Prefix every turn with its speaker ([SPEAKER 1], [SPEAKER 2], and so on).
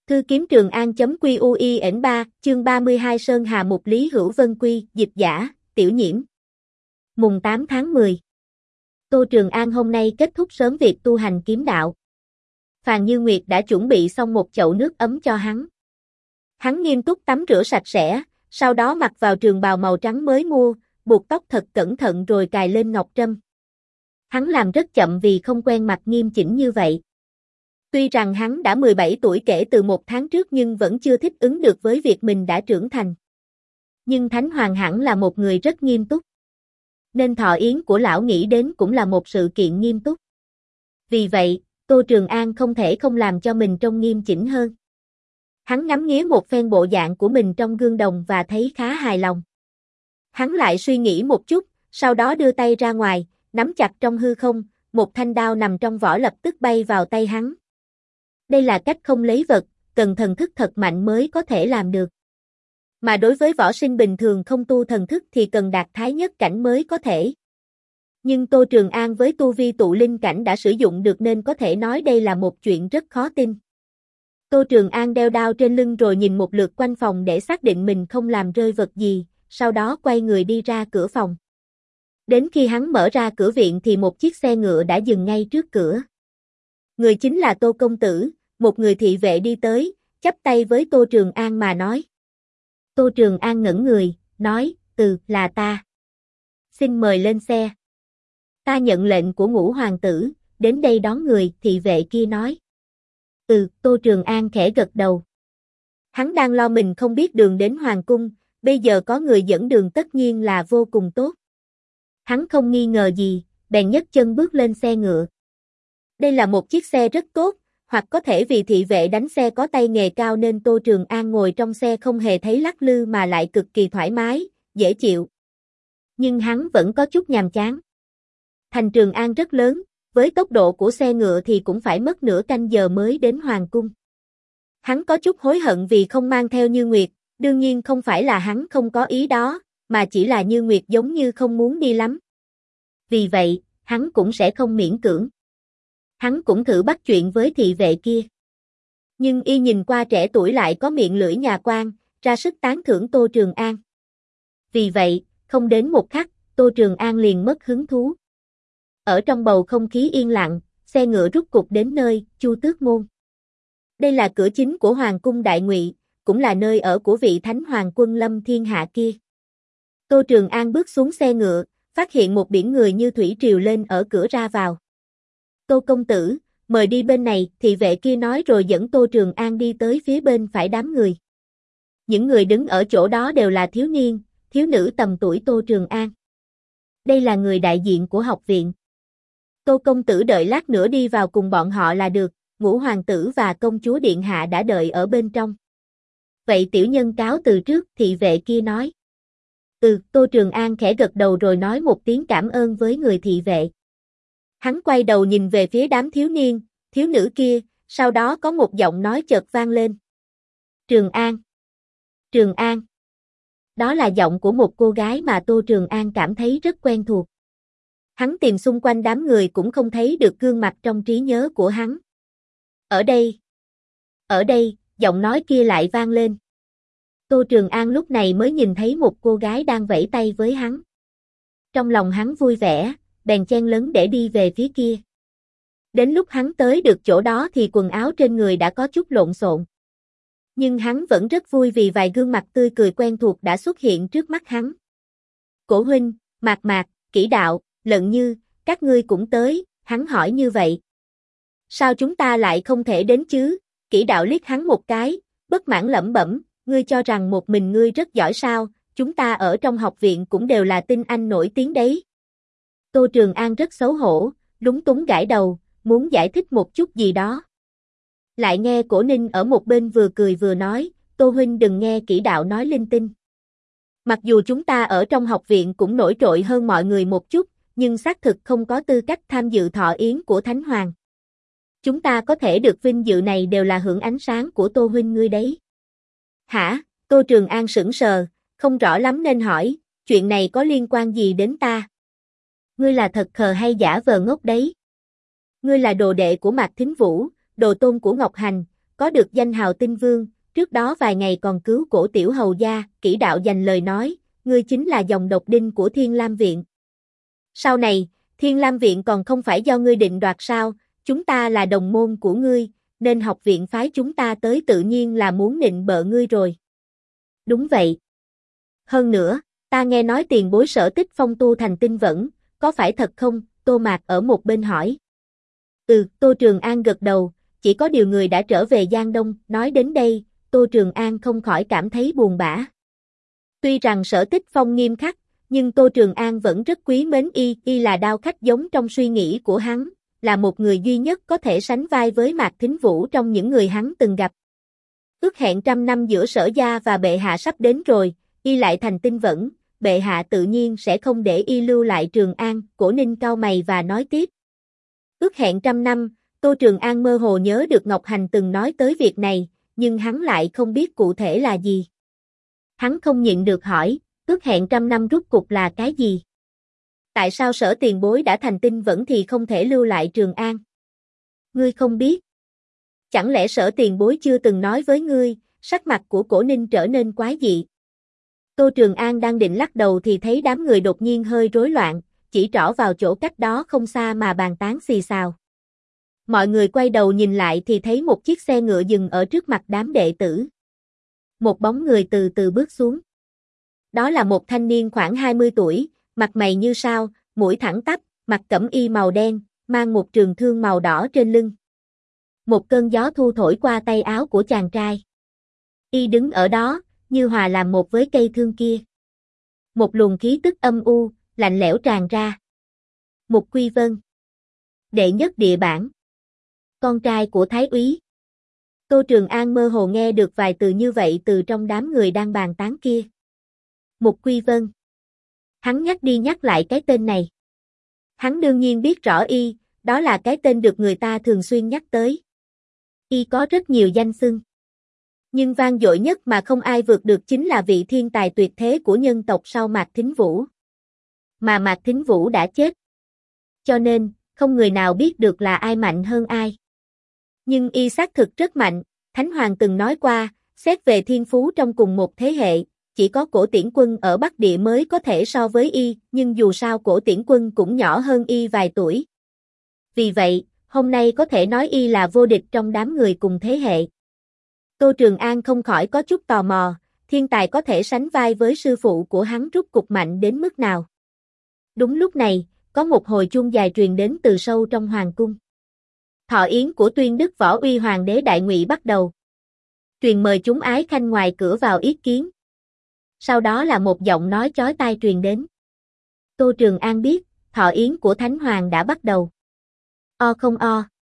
[SPEAKER 1] Thư kiếm Trường An.QUIN3, chương 32 Sơn Hà Mục Lý Hữu Vân Quy, dịch giả, Tiểu Nhiễm. Mùng 8 tháng 10. Tô Trường An hôm nay kết thúc sớm việc tu hành kiếm đạo. Phàn Như Nguyệt đã chuẩn bị xong một chậu nước ấm cho hắn. Hắn nghiêm túc tắm rửa sạch sẽ, sau đó mặc vào trường bào màu trắng mới mua, buộc tóc thật cẩn thận rồi cài lên ngọc trâm. Hắn làm rất chậm vì không quen mặc nghiêm chỉnh như vậy. Tuy rằng hắn đã 17 tuổi kể từ một tháng trước nhưng vẫn chưa thích ứng được với việc mình đã trưởng thành. Nhưng Thánh Hoàng hẳn là một người rất nghiêm túc. Nên thọ yến của lão nghĩ đến cũng là một sự kiện nghiêm túc. Vì vậy, Tô Trường An không thể không làm cho mình trông nghiêm chỉnh hơn. Hắn ngắm nghía một phen bộ dạng của mình trong gương đồng và thấy khá hài lòng. Hắn lại suy nghĩ một chút, sau đó đưa tay ra ngoài, nắm chặt trong hư không, một thanh đao nằm trong vỏ lập tức bay vào tay hắn. Đây là cách không lấy vật, cần thần thức thật mạnh mới có thể làm được. Mà đối với võ sinh bình thường không tu thần thức thì cần đạt thái nhất cảnh mới có thể. Nhưng Tô Trường An với tu vi tụ linh cảnh đã sử dụng được nên có thể nói đây là một chuyện rất khó tin. Tô Trường An đeo đao trên lưng rồi nhìn một lượt quanh phòng để xác định mình không làm rơi vật gì, sau đó quay người đi ra cửa phòng. Đến khi hắn mở ra cửa viện thì một chiếc xe ngựa đã dừng ngay trước cửa. Người chính là Tô Công Tử, một người thị vệ đi tới, chắp tay với Tô Trường An mà nói. Tô Trường An ngẩn người, nói, là ta. Xin mời lên xe. Ta nhận lệnh của Ngũ Hoàng tử, đến đây đón người, thị vệ kia nói. Tô Trường An khẽ gật đầu. Hắn đang lo mình không biết đường đến Hoàng cung, bây giờ có người dẫn đường tất nhiên là vô cùng tốt. Hắn không nghi ngờ gì, bèn nhấc chân bước lên xe ngựa. Đây là một chiếc xe rất tốt, hoặc có thể vì thị vệ đánh xe có tay nghề cao nên Tô Trường An ngồi trong xe không hề thấy lắc lư mà lại cực kỳ thoải mái, dễ chịu. Nhưng hắn vẫn có chút nhàm chán. Thành Trường An rất lớn, với tốc độ của xe ngựa thì cũng phải mất nửa canh giờ mới đến Hoàng cung. Hắn có chút hối hận vì không mang theo Như Nguyệt, đương nhiên không phải là hắn không có ý đó, mà chỉ là Như Nguyệt giống như không muốn đi lắm. Vì vậy, hắn cũng sẽ không miễn cưỡng. Hắn cũng thử bắt chuyện với thị vệ kia. Nhưng y nhìn qua trẻ tuổi lại có miệng lưỡi nhà quan, ra sức tán thưởng Tô Trường An. Vì vậy, không đến một khắc, Tô Trường An liền mất hứng thú. Ở trong bầu không khí yên lặng, xe ngựa rút cục đến nơi, Chu Tước Môn. Đây là cửa chính của Hoàng cung Đại Ngụy, cũng là nơi ở của vị Thánh Hoàng quân lâm thiên hạ kia. Tô Trường An bước xuống xe ngựa, phát hiện một biển người như thủy triều lên ở cửa ra vào. Tô Công Tử, mời đi bên này, thị vệ kia nói rồi dẫn Tô Trường An đi tới phía bên phải đám người. Những người đứng ở chỗ đó đều là thiếu niên, thiếu nữ tầm tuổi Tô Trường An. Đây là người đại diện của học viện. Tô Công Tử đợi lát nữa đi vào cùng bọn họ là được, Ngũ Hoàng tử và công chúa điện hạ đã đợi ở bên trong. Vậy tiểu nhân cáo từ trước, thị vệ kia nói. Tô Trường An khẽ gật đầu rồi nói một tiếng cảm ơn với người thị vệ. Hắn quay đầu nhìn về phía đám thiếu niên, thiếu nữ kia, sau đó có một giọng nói chợt vang lên. Trường An. Trường An. Đó là giọng của một cô gái mà Tô Trường An cảm thấy rất quen thuộc. Hắn tìm xung quanh đám người cũng không thấy được gương mặt trong trí nhớ của hắn. Ở đây, giọng nói kia lại vang lên. Tô Trường An lúc này mới nhìn thấy một cô gái đang vẫy tay với hắn. Trong lòng hắn vui vẻ, bèn chen lấn để đi về phía kia. Đến lúc hắn tới được chỗ đó thì quần áo trên người đã có chút lộn xộn. Nhưng hắn vẫn rất vui vì vài gương mặt tươi cười quen thuộc đã xuất hiện trước mắt hắn. Cổ huynh, Mạc Mạc, Kỷ Đạo, Lận Như, các ngươi cũng tới, hắn hỏi như vậy. Sao chúng ta lại không thể đến chứ? Kỷ Đạo liếc hắn một cái, bất mãn lẩm bẩm, ngươi cho rằng một mình ngươi rất giỏi sao, chúng ta ở trong học viện cũng đều là tinh anh nổi tiếng đấy. Tô Trường An rất xấu hổ, lúng túng gãi đầu, muốn giải thích một chút gì đó. Lại nghe Cổ Ninh ở một bên vừa cười vừa nói, Tô huynh đừng nghe Kỷ Đạo nói linh tinh. Mặc dù chúng ta ở trong học viện cũng nổi trội hơn mọi người một chút, nhưng xác thực không có tư cách tham dự thọ yến của Thánh Hoàng. Chúng ta có thể được vinh dự này đều là hưởng ánh sáng của Tô huynh ngươi đấy. Hả? Tô Trường An sững sờ, không rõ lắm nên hỏi, chuyện này có liên quan gì đến ta? Ngươi là thật khờ hay giả vờ ngốc đấy? Ngươi là đồ đệ của Mạc Thính Vũ, đồ tôn của Ngọc Hành, có được danh hào tinh vương, trước đó vài ngày còn cứu cổ tiểu hầu gia, Kỷ Đạo dành lời nói, ngươi chính là dòng độc đinh của Thiên Lam Viện. Sau này, Thiên Lam Viện còn không phải do ngươi định đoạt sao, chúng ta là đồng môn của ngươi, nên học viện phái chúng ta tới tự nhiên là muốn nịnh bợ ngươi rồi. Đúng vậy. Hơn nữa, ta nghe nói tiền bối Sở Tích Phong tu thành tinh vẫn, có phải thật không? Tô Mạc ở một bên hỏi. Tô Trường An gật đầu, chỉ có điều người đã trở về Giang Đông, nói đến đây, Tô Trường An không khỏi cảm thấy buồn bã. Tuy rằng Sở Tích Phong nghiêm khắc, nhưng Tô Trường An vẫn rất quý mến y là đao khách giống trong suy nghĩ của hắn, là một người duy nhất có thể sánh vai với Mạc Thính Vũ trong những người hắn từng gặp. Ước hẹn 100 năm giữa Sở gia và bệ hạ sắp đến rồi, y lại thành tinh vẫn, bệ hạ tự nhiên sẽ không để y lưu lại Trường An, Cổ Ninh cau mày và nói tiếp. Ước hẹn 100 năm, Tô Trường An mơ hồ nhớ được Ngọc Hành từng nói tới việc này, nhưng hắn lại không biết cụ thể là gì. Hắn không nhịn được hỏi, ước hẹn 100 năm rút cục là cái gì? Tại sao Sở tiền bối đã thành tinh vẫn thì không thể lưu lại Trường An? Ngươi không biết. Chẳng lẽ Sở tiền bối chưa từng nói với ngươi? Sắc mặt của Cổ Ninh trở nên quái dị. Tô Trường An đang định lắc đầu thì thấy đám người đột nhiên hơi rối loạn, chỉ trỏ vào chỗ cách đó không xa mà bàn tán xì xào. Mọi người quay đầu nhìn lại thì thấy một chiếc xe ngựa dừng ở trước mặt đám đệ tử. Một bóng người từ từ bước xuống. Đó là một thanh niên khoảng 20 tuổi, mặt mày như sao, mũi thẳng tắp, mặc cẩm y màu đen, mang một trường thương màu đỏ trên lưng. Một cơn gió thu thổi qua tay áo của chàng trai. Y đứng ở đó, như hòa làm một với cây thương kia. Một luồng khí tức âm u, lạnh lẽo tràn ra. Mục Quy Vân. Đệ nhất địa bản. Con trai của Thái úy. Tô Trường An mơ hồ nghe được vài từ như vậy từ trong đám người đang bàn tán kia. Mục Quy Vân. Hắn nhắc đi nhắc lại cái tên này. Hắn đương nhiên biết rõ y, đó là cái tên được người ta thường xuyên nhắc tới. Y có rất nhiều danh xưng. Nhưng vang dội nhất mà không ai vượt được chính là vị thiên tài tuyệt thế của nhân tộc sau Mạc Thính Vũ. Mà Mạc Thính Vũ đã chết. Cho nên, không người nào biết được là ai mạnh hơn ai. Nhưng y xác thực rất mạnh, Thánh Hoàng từng nói qua, xét về thiên phú trong cùng một thế hệ, chỉ có Cổ Tiễn Quân ở Bắc Địa mới có thể so với y, nhưng dù sao Cổ Tiễn Quân cũng nhỏ hơn y vài tuổi. Vì vậy, hôm nay có thể nói y là vô địch trong đám người cùng thế hệ. Tô Trường An không khỏi có chút tò mò, thiên tài có thể sánh vai với sư phụ của hắn rút cục mạnh đến mức nào. Đúng lúc này, có một hồi chuông dài truyền đến từ sâu trong hoàng cung. Thọ yến của Tuyên Đức Võ Uy Hoàng đế Đại Ngụy bắt đầu. Truyền mời chúng ái khanh ngoài cửa vào yết kiến. Sau đó là một giọng nói chói tai truyền đến. Tô Trường An biết, thọ yến của Thánh Hoàng đã bắt đầu. O không o.